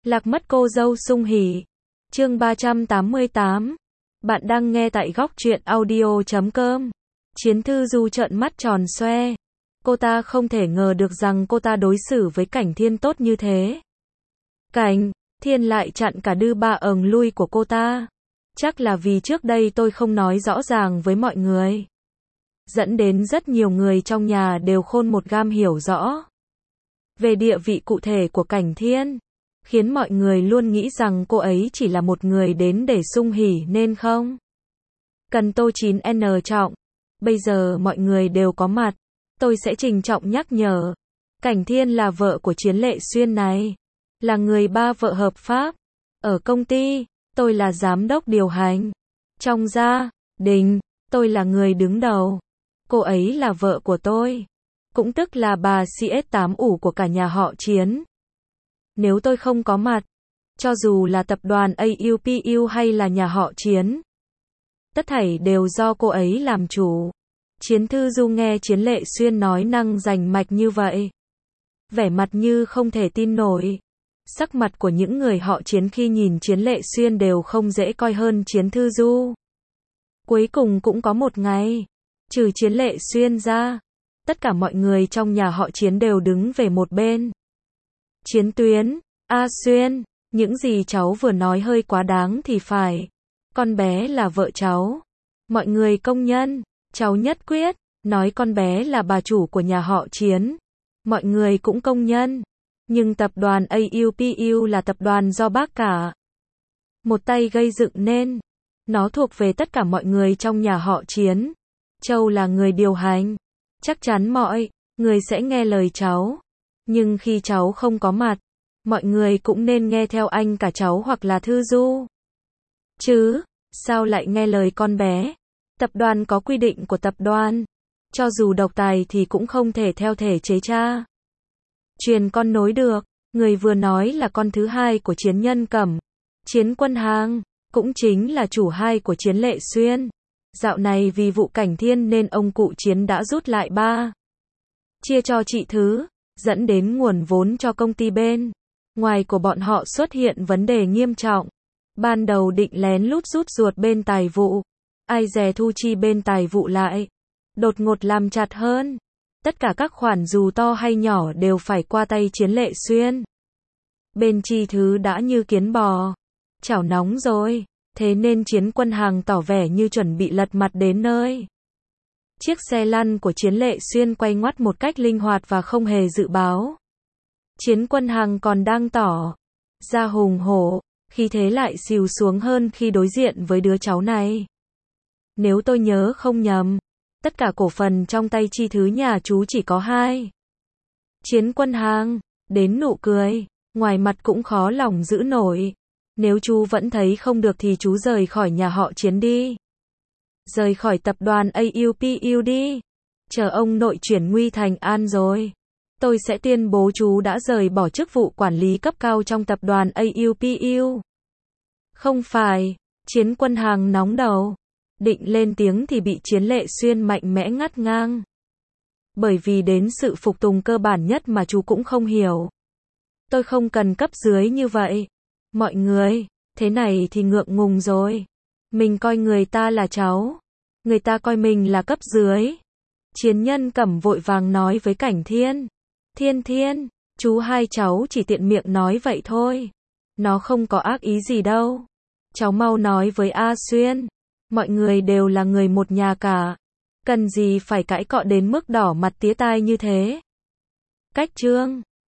Lạc mất cô dâu sung hỉ. Chương 388. Bạn đang nghe tại góc truyện audio.com. Chiến Thư Du trợn mắt tròn xoe. Cô ta không thể ngờ được rằng cô ta đối xử với Cảnh Thiên tốt như thế. Cảnh Thiên lại chặn cả đư ba ầng lui của cô ta. Chắc là vì trước đây tôi không nói rõ ràng với mọi người, dẫn đến rất nhiều người trong nhà đều khôn một gam hiểu rõ về địa vị cụ thể của Cảnh Thiên, khiến mọi người luôn nghĩ rằng cô ấy chỉ là một người đến để sung hỉ nên không cần Tô 9N trọng. Bây giờ mọi người đều có mặt, tôi sẽ trình trọng nhắc nhở. Cảnh Thiên là vợ của Chiến Lệ Xuyên này, là người ba vợ hợp pháp. Ở công ty, tôi là giám đốc điều hành. Trong gia đình, tôi là người đứng đầu. Cô ấy là vợ của tôi, cũng tức là bà CS8 ủ của cả nhà họ Chiến. Nếu tôi không có mặt, cho dù là tập đoàn AUPU hay là nhà họ Chiến, tất thảy đều do cô ấy làm chủ. Chiến Thư Du nghe Chiến Lệ Xuyên nói năng rành mạch như vậy, vẻ mặt như không thể tin nổi. Sắc mặt của những người họ Chiến khi nhìn Chiến Lệ Xuyên đều không dễ coi hơn Chiến Thư Du. Cuối cùng cũng có một ngày, trừ Chiến Lệ Xuyên ra, tất cả mọi người trong nhà họ Chiến đều đứng về một bên. Chiến Tuyến, A Xuyên, những gì cháu vừa nói hơi quá đáng thì phải. Con bé là vợ cháu. Mọi người công nhận, cháu nhất quyết, nói con bé là bà chủ của nhà họ Chiến. Mọi người cũng công nhận. Nhưng tập đoàn AUPU là tập đoàn do bác cả một tay gây dựng nên. Nó thuộc về tất cả mọi người trong nhà họ Chiến. Châu là người điều hành. Chắc chắn mọi người sẽ nghe lời cháu. Nhưng khi cháu không có mặt, mọi người cũng nên nghe theo anh cả cháu hoặc là Thư Du. Chứ, sao lại nghe lời con bé? Tập đoàn có quy định của tập đoàn. Cho dù độc tài thì cũng không thể theo thể chế cha truyền con nối được. Người vừa nói là con thứ hai của Chiến Nhân Cẩm, Chiến Quân Hàng, cũng chính là chủ hai của Chiến Lệ Xuyên. Dạo này vì vụ Cảnh Thiên nên ông cụ Chiến đã rút lại chia cho chị Thứ, dẫn đến nguồn vốn cho công ty bên ngoài của bọn họ xuất hiện vấn đề nghiêm trọng. Ban đầu định lén lút rút ruột bên tài vụ, ai dè thu chi bên tài vụ lại đột ngột làm chặt hơn. Tất cả các khoản dù to hay nhỏ đều phải qua tay Chiến Lệ Xuyên. Bên chi Thứ đã như kiến bò chảo nóng rồi, thế nên Chiến Quân Hàng tỏ vẻ như chuẩn bị lật mặt đến nơi. Chiếc xe lăn của Chiến Lệ Xuyên quay ngoắt một cách linh hoạt và không hề dự báo. Chiến Quân Hàng còn đang tỏ ra hùng hổ, khi thế lại xìu xuống hơn khi đối diện với đứa cháu này. Nếu tôi nhớ không nhầm, tất cả cổ phần trong tay chi Thứ nhà chú chỉ có 2. Chiến Quân Hàng đến nụ cười, ngoài mặt cũng khó lòng giữ nổi. Nếu chú vẫn thấy không được thì chú rời khỏi nhà họ Chiến đi. Rời khỏi tập đoàn AUPU đi. Chờ ông nội chuyển nguy thành an rồi, tôi sẽ tuyên bố chú đã rời bỏ chức vụ quản lý cấp cao trong tập đoàn AUPU. Không phải, Chiến Quân Hàng nóng đầu, định lên tiếng thì bị Chiến Lệ Xuyên mạnh mẽ ngắt ngang. Bởi vì đến sự phục tùng cơ bản nhất mà chú cũng không hiểu. Tôi không cần cấp dưới như vậy. Mọi người, thế này thì ngượng ngùng rồi. Mình coi người ta là cháu, người ta coi mình là cấp dưới. Chiến Nhân Cẩm vội vàng nói với Cảnh Thiên. Thiên, chú hai cháu chỉ tiện miệng nói vậy thôi. Nó không có ác ý gì đâu. Cháu mau nói với A Xuyên. Mọi người đều là người một nhà cả. Cần gì phải cãi cọ đến mức đỏ mặt tía tai như thế. Cách trương,